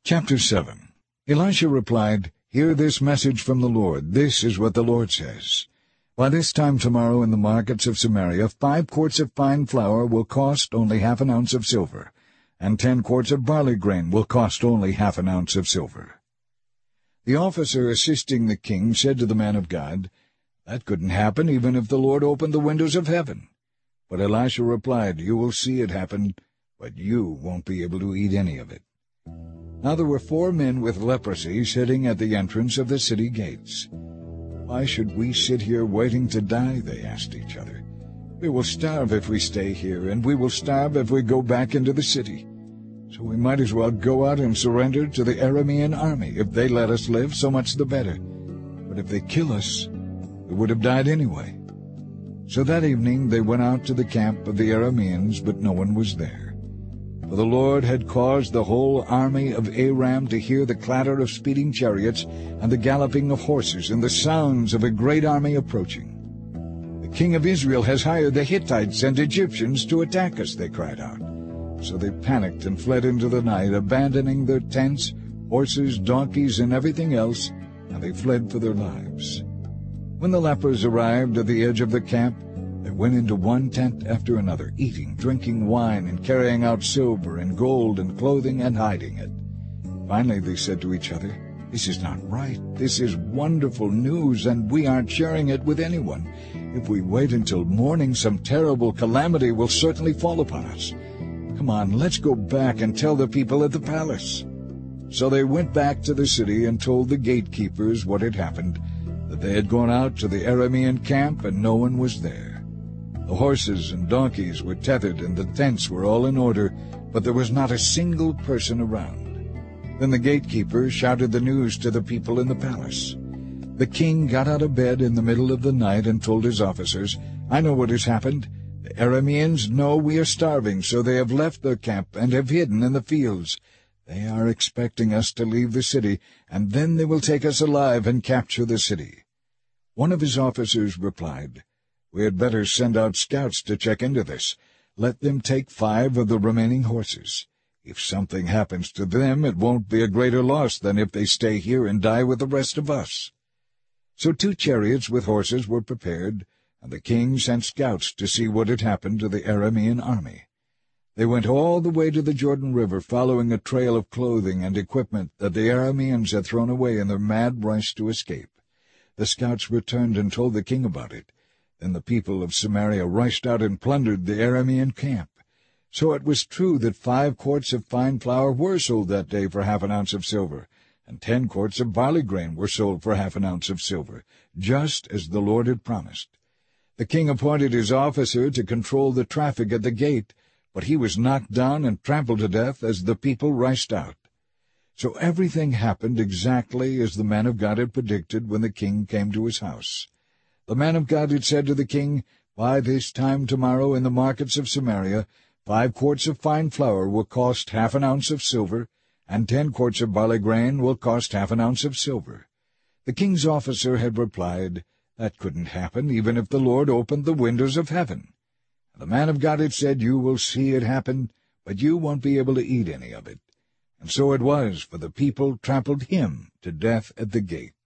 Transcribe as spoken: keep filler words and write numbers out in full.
Chapter seven. Elisha replied, Hear this message from the Lord. This is what the Lord says. By this time tomorrow in the markets of Samaria, five quarts of fine flour will cost only half an ounce of silver, and ten quarts of barley grain will cost only half an ounce of silver. The officer assisting the king said to the man of God, That couldn't happen even if the Lord opened the windows of heaven. But Elisha replied, You will see it happen, but you won't be able to eat any of it. Now there were four men with leprosy sitting at the entrance of the city gates. Why should we sit here waiting to die? They asked each other. We will starve if we stay here, and we will starve if we go back into the city. So we might as well go out and surrender to the Aramean army. If they let us live, so much the better. But if they kill us, we would have died anyway. So that evening they went out to the camp of the Arameans, but no one was there. For the Lord had caused the whole army of Aram to hear the clatter of speeding chariots and the galloping of horses and the sounds of a great army approaching. The king of Israel has hired the Hittites and Egyptians to attack us, they cried out. So they panicked and fled into the night, abandoning their tents, horses, donkeys, and everything else, and they fled for their lives. When the lepers arrived at the edge of the camp, they went into one tent after another, eating, drinking wine, and carrying out silver and gold and clothing and hiding it. Finally they said to each other, This is not right. This is wonderful news, and we aren't sharing it with anyone. If we wait until morning, some terrible calamity will certainly fall upon us. Come on, let's go back and tell the people at the palace. So they went back to the city and told the gatekeepers what had happened, that they had gone out to the Aramean camp and no one was there. The horses and donkeys were tethered and the tents were all in order, but there was not a single person around. Then the gatekeeper shouted the news to the people in the palace. The king got out of bed in the middle of the night and told his officers, I know what has happened. The Arameans know we are starving, so they have left their camp and have hidden in the fields. They are expecting us to leave the city, and then they will take us alive and capture the city. One of his officers replied, We had better send out scouts to check into this. Let them take five of the remaining horses. If something happens to them, it won't be a greater loss than if they stay here and die with the rest of us. So two chariots with horses were prepared, and the king sent scouts to see what had happened to the Aramean army. They went all the way to the Jordan River, following a trail of clothing and equipment that the Arameans had thrown away in their mad rush to escape. The scouts returned and told the king about it. Then the people of Samaria rushed out and plundered the Aramean camp. So it was true that five quarts of fine flour were sold that day for half an ounce of silver, and ten quarts of barley grain were sold for half an ounce of silver, just as the Lord had promised. The king appointed his officer to control the traffic at the gate, but he was knocked down and trampled to death as the people rushed out. So everything happened exactly as the man of God had predicted when the king came to his house. The man of God had said to the king, By this time tomorrow in the markets of Samaria, five quarts of fine flour will cost half an ounce of silver, and ten quarts of barley grain will cost half an ounce of silver. The king's officer had replied, That couldn't happen, even if the Lord opened the windows of heaven. And the man of God had said, You will see it happen, but you won't be able to eat any of it. And so it was, for the people trampled him to death at the gate.